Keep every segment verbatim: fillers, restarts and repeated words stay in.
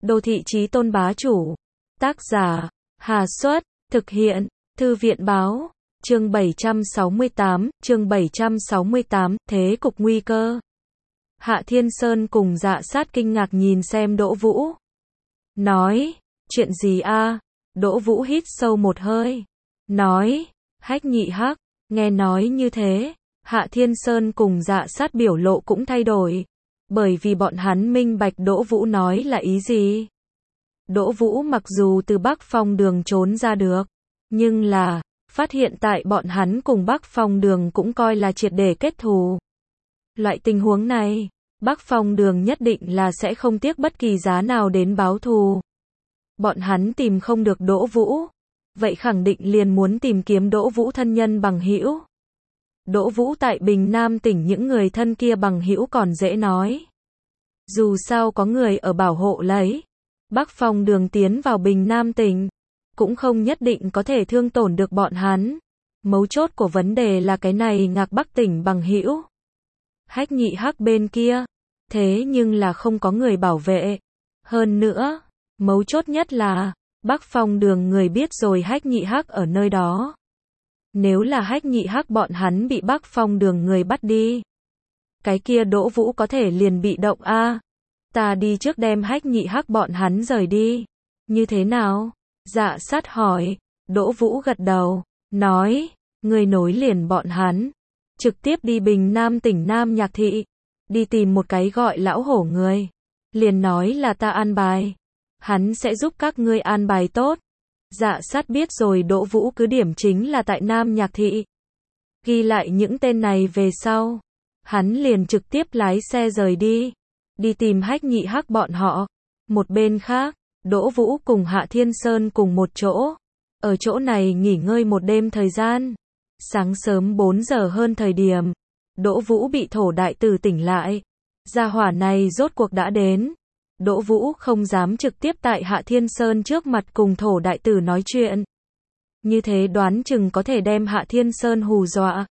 Đô thị chí tôn bá chủ. Tác giả, Hà Xuất, thực hiện, Thư viện báo, chương bảy trăm sáu mươi tám, chương bảy trăm sáu mươi tám, thế cục nguy cơ. Hạ Thiên Sơn cùng Dạ Sát kinh ngạc nhìn xem Đỗ Vũ. Nói, chuyện gì a? Đỗ Vũ hít sâu một hơi. Nói, Hách Nhị Hắc. Nghe nói như thế, Hạ Thiên Sơn cùng Dạ Sát biểu lộ cũng thay đổi. Bởi vì bọn hắn minh bạch Đỗ Vũ nói là ý gì. Đỗ Vũ mặc dù từ Bắc Phong Đường trốn ra được, nhưng là, phát hiện tại bọn hắn cùng Bắc Phong Đường cũng coi là triệt để kết thù. Loại tình huống này, Bắc Phong Đường nhất định là sẽ không tiếc bất kỳ giá nào đến báo thù. Bọn hắn tìm không được Đỗ Vũ, vậy khẳng định liền muốn tìm kiếm Đỗ Vũ thân nhân bằng hữu. Đỗ Vũ tại Bình Nam tỉnh những người thân kia bằng hữu còn dễ nói. Dù sao có người ở bảo hộ lấy, Bắc Phong Đường tiến vào Bình Nam tỉnh, cũng không nhất định có thể thương tổn được bọn hắn. Mấu chốt của vấn đề là cái này Ngạc Bắc tỉnh bằng hữu. Hách Nhị Hắc bên kia, thế nhưng là không có người bảo vệ. Hơn nữa, mấu chốt nhất là, Bắc Phong Đường người biết rồi Hách Nhị Hắc ở nơi đó. Nếu là Hách Nhị Hắc bọn hắn bị Bắc Phong Đường người bắt đi, cái kia Đỗ Vũ có thể liền bị động a. À, ta đi trước đem Hách Nhị Hắc bọn hắn rời đi. Như thế nào? Dạ Sát hỏi. Đỗ Vũ gật đầu, nói, người nối liền bọn hắn, trực tiếp đi Bình Nam tỉnh Nam Nhạc Thị, đi tìm một cái gọi lão hổ người, liền nói là ta an bài, hắn sẽ giúp các ngươi an bài tốt. Dạ Sát biết rồi Đỗ Vũ cứ điểm chính là tại Nam Nhạc Thị. Ghi lại những tên này về sau, hắn liền trực tiếp lái xe rời đi, đi tìm Hách Nhị Hắc bọn họ. Một bên khác, Đỗ Vũ cùng Hạ Thiên Sơn cùng một chỗ, ở chỗ này nghỉ ngơi một đêm thời gian. Sáng sớm bốn giờ hơn thời điểm, Đỗ Vũ bị thổ đại tử tỉnh lại. Gia hỏa này rốt cuộc đã đến. Đỗ Vũ không dám trực tiếp tại Hạ Thiên Sơn trước mặt cùng thổ đại tử nói chuyện. Như thế đoán chừng có thể đem Hạ Thiên Sơn hù dọa.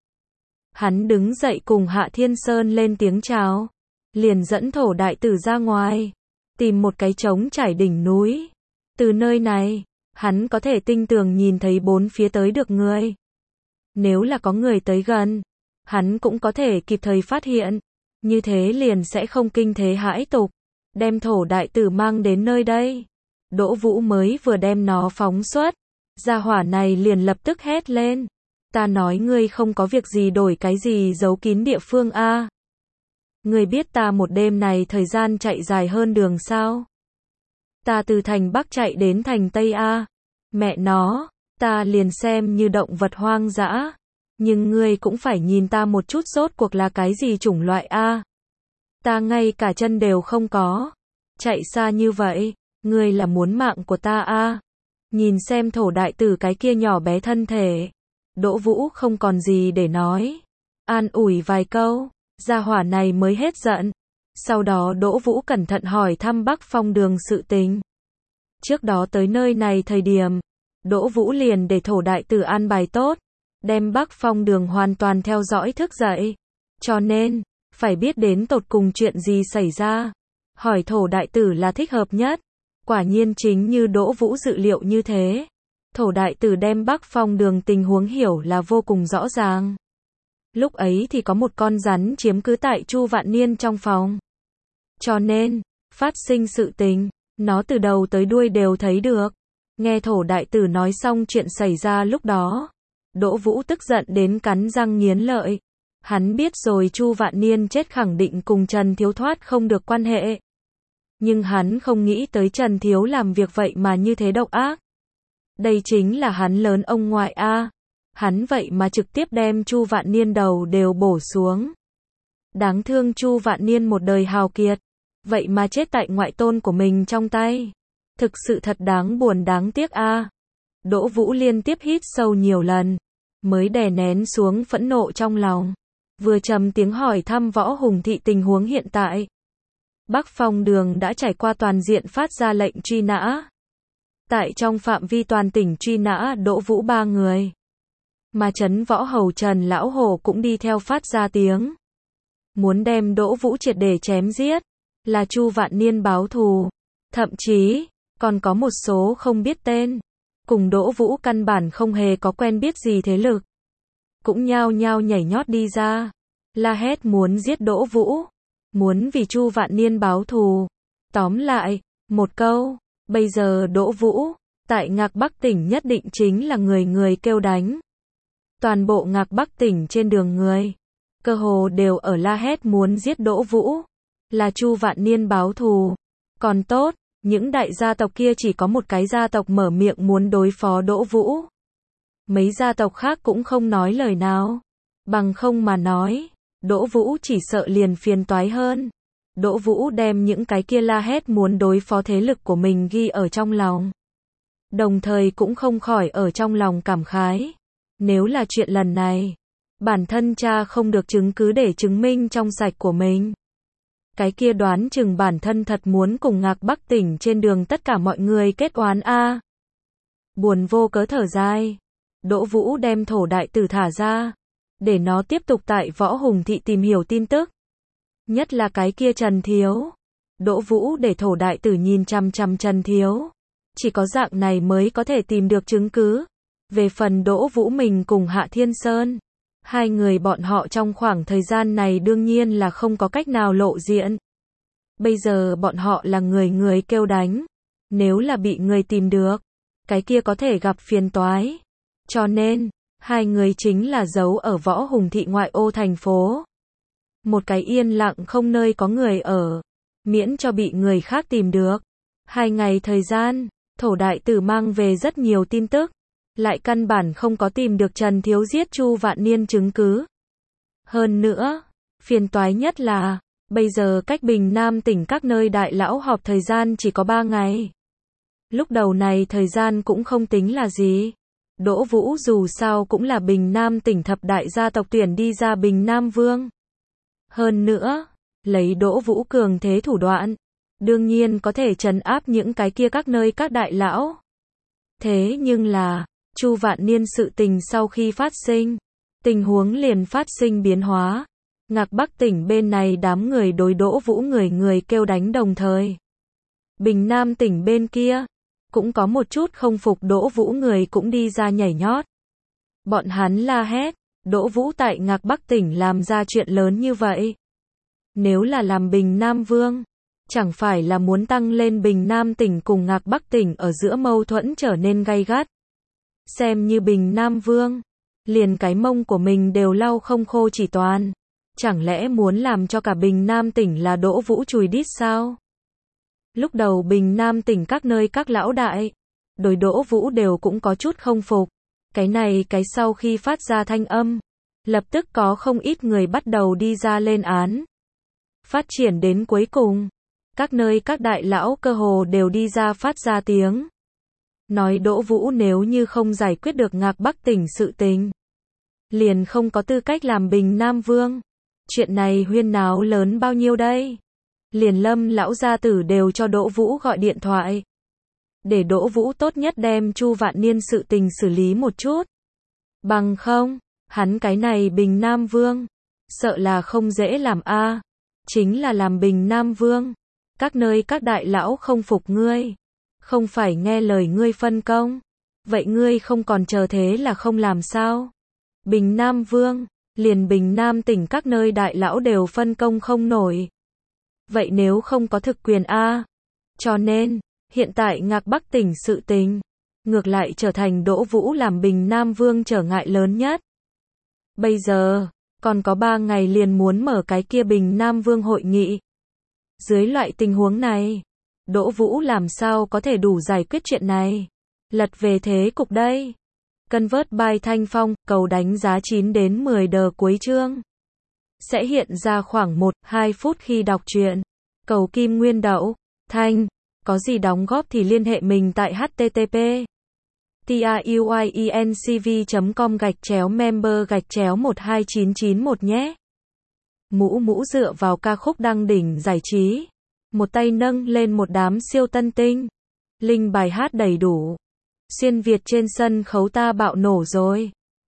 Hắn đứng dậy cùng Hạ Thiên Sơn lên tiếng chào, liền dẫn thổ đại tử ra ngoài, tìm một cái trống trải đỉnh núi. Từ nơi này, hắn có thể tinh tường nhìn thấy bốn phía tới được người. Nếu là có người tới gần, hắn cũng có thể kịp thời phát hiện, như thế liền sẽ không kinh thế hãi tục. Đem thổ đại tử mang đến nơi đây. Đỗ Vũ mới vừa đem nó phóng xuất, gia hỏa này liền lập tức hét lên. Ta nói ngươi không có việc gì đổi cái gì giấu kín địa phương a? À? Ngươi biết ta một đêm này thời gian chạy dài hơn đường sao? Ta từ thành Bắc chạy đến thành Tây a. À? Mẹ nó, ta liền xem như động vật hoang dã, nhưng ngươi cũng phải nhìn ta một chút rốt cuộc là cái gì chủng loại a? À? Ta ngay cả chân đều không có. Chạy xa như vậy, ngươi là muốn mạng của ta a? À? Nhìn xem thổ đại tử cái kia nhỏ bé thân thể, Đỗ Vũ không còn gì để nói. An ủi vài câu, gia hỏa này mới hết giận. Sau đó Đỗ Vũ cẩn thận hỏi thăm Bắc Phong Đường sự tình. Trước đó tới nơi này thời điểm, Đỗ Vũ liền để thổ đại tử an bài tốt, đem Bắc Phong Đường hoàn toàn theo dõi thức dậy. Cho nên, phải biết đến tột cùng chuyện gì xảy ra. Hỏi thổ đại tử là thích hợp nhất. Quả nhiên chính như Đỗ Vũ dự liệu như thế. Thổ đại tử đem Bắc Phong Đường tình huống hiểu là vô cùng rõ ràng. Lúc ấy thì có một con rắn chiếm cứ tại Chu Vạn Niên trong phòng. Cho nên, phát sinh sự tình, nó từ đầu tới đuôi đều thấy được. Nghe thổ đại tử nói xong chuyện xảy ra lúc đó, Đỗ Vũ tức giận đến cắn răng nghiến lợi. Hắn biết rồi Chu Vạn Niên chết khẳng định cùng Trần Thiếu thoát không được quan hệ. Nhưng hắn không nghĩ tới Trần Thiếu làm việc vậy mà như thế độc ác. Đây chính là hắn lớn ông ngoại a. Hắn vậy mà trực tiếp đem Chu Vạn Niên đầu đều bổ xuống. Đáng thương Chu Vạn Niên một đời hào kiệt, vậy mà chết tại ngoại tôn của mình trong tay. Thực sự thật đáng buồn đáng tiếc a. Đỗ Vũ liên tiếp hít sâu nhiều lần, mới đè nén xuống phẫn nộ trong lòng. Vừa trầm tiếng hỏi thăm Võ Hùng Thị tình huống hiện tại. Bắc Phong Đường đã trải qua toàn diện phát ra lệnh truy nã. Tại trong phạm vi toàn tỉnh truy nã Đỗ Vũ ba người. Mà Trấn Võ Hầu Trần Lão Hổ cũng đi theo phát ra tiếng. Muốn đem Đỗ Vũ triệt để chém giết, là Chu Vạn Niên báo thù. Thậm chí, còn có một số không biết tên. Cùng Đỗ Vũ căn bản không hề có quen biết gì thế lực. Cũng nhao nhao nhảy nhót đi ra. La hét muốn giết Đỗ Vũ. Muốn vì Chu Vạn Niên báo thù. Tóm lại, một câu, bây giờ Đỗ Vũ, tại Ngạc Bắc tỉnh nhất định chính là người người kêu đánh. Toàn bộ Ngạc Bắc tỉnh trên đường người, cơ hồ đều ở la hét muốn giết Đỗ Vũ. Là Chu Vạn Niên báo thù. Còn tốt, những đại gia tộc kia chỉ có một cái gia tộc mở miệng muốn đối phó Đỗ Vũ. Mấy gia tộc khác cũng không nói lời nào. Bằng không mà nói, Đỗ Vũ chỉ sợ liền phiền toái hơn. Đỗ Vũ đem những cái kia la hét muốn đối phó thế lực của mình ghi ở trong lòng. Đồng thời cũng không khỏi ở trong lòng cảm khái. Nếu là chuyện lần này, bản thân cha không được chứng cứ để chứng minh trong sạch của mình. Cái kia đoán chừng bản thân thật muốn cùng Ngạc Bắc tỉnh trên đường tất cả mọi người kết oán a. Buồn vô cớ thở dài. Đỗ Vũ đem Thổ Đại Tử thả ra, để nó tiếp tục tại Võ Hùng Thị tìm hiểu tin tức. Nhất là cái kia Trần Thiếu. Đỗ Vũ để Thổ Đại Tử nhìn chằm chằm Trần Thiếu. Chỉ có dạng này mới có thể tìm được chứng cứ. Về phần Đỗ Vũ mình cùng Hạ Thiên Sơn, hai người bọn họ trong khoảng thời gian này đương nhiên là không có cách nào lộ diện. Bây giờ bọn họ là người người kêu đánh. Nếu là bị người tìm được, cái kia có thể gặp phiền toái. Cho nên, hai người chính là giấu ở Võ Hùng Thị ngoại ô thành phố. Một cái yên lặng không nơi có người ở, miễn cho bị người khác tìm được. Hai ngày thời gian, Thổ Đại Tử mang về rất nhiều tin tức, lại căn bản không có tìm được Trần Thiếu giết Chu Vạn Niên chứng cứ. Hơn nữa, phiền toái nhất là, bây giờ cách Bình Nam tỉnh các nơi đại lão họp thời gian chỉ có ba ngày. Lúc đầu này thời gian cũng không tính là gì. Đỗ Vũ dù sao cũng là Bình Nam tỉnh thập đại gia tộc tuyển đi ra Bình Nam Vương. Hơn nữa, lấy Đỗ Vũ cường thế thủ đoạn, đương nhiên có thể trấn áp những cái kia các nơi các đại lão. Thế nhưng là, Chu Vạn Niên sự tình sau khi phát sinh, tình huống liền phát sinh biến hóa. Ngạc Bắc tỉnh bên này đám người đối Đỗ Vũ người người kêu đánh đồng thời. Bình Nam tỉnh bên kia, cũng có một chút không phục Đỗ Vũ người cũng đi ra nhảy nhót. Bọn hắn la hét, Đỗ Vũ tại Ngạc Bắc tỉnh làm ra chuyện lớn như vậy. Nếu là làm Bình Nam Vương, chẳng phải là muốn tăng lên Bình Nam tỉnh cùng Ngạc Bắc tỉnh ở giữa mâu thuẫn trở nên gay gắt. Xem như Bình Nam Vương, liền cái mông của mình đều lau không khô chỉ toàn. Chẳng lẽ muốn làm cho cả Bình Nam tỉnh là Đỗ Vũ chùi đít sao? Lúc đầu Bình Nam tỉnh các nơi các lão đại, đối Đỗ Vũ đều cũng có chút không phục. Cái này cái sau khi phát ra thanh âm, lập tức có không ít người bắt đầu đi ra lên án. Phát triển đến cuối cùng, các nơi các đại lão cơ hồ đều đi ra phát ra tiếng. Nói Đỗ Vũ nếu như không giải quyết được Ngạc Bắc tỉnh sự tình, liền không có tư cách làm Bình Nam Vương. Chuyện này huyên náo lớn bao nhiêu đây? Liền Lâm lão gia tử đều cho Đỗ Vũ gọi điện thoại. Để Đỗ Vũ tốt nhất đem Chu Vạn Niên sự tình xử lý một chút. Bằng không, hắn cái này Bình Nam Vương, sợ là không dễ làm a. Chính là làm Bình Nam Vương, các nơi các đại lão không phục ngươi, không phải nghe lời ngươi phân công. Vậy ngươi không còn chờ thế là không làm sao? Bình Nam Vương, liền Bình Nam tỉnh các nơi đại lão đều phân công không nổi. Vậy nếu không có thực quyền a. Cho nên, hiện tại Ngạc Bắc tỉnh sự tình, ngược lại trở thành Đỗ Vũ làm Bình Nam Vương trở ngại lớn nhất. Bây giờ, còn có ba ngày liền muốn mở cái kia Bình Nam Vương hội nghị. Dưới loại tình huống này, Đỗ Vũ làm sao có thể đủ giải quyết chuyện này? Lật về thế cục đây. Convert by Thanh Phong, cầu đánh giá chín đến mười đờ cuối chương. Sẽ hiện ra khoảng một đến hai phút khi đọc truyện. Cầu Kim Nguyên Đậu, Thanh, có gì đóng góp thì liên hệ mình tại http truyencv chấm com gạch chéo member gạch chéo một hai chín chín một nhé. Mũ mũ dựa vào ca khúc đăng đỉnh giải trí. Một tay nâng lên một đám siêu tân tinh. Linh bài hát đầy đủ. Xuyên Việt trên sân khấu ta bạo nổ rồi.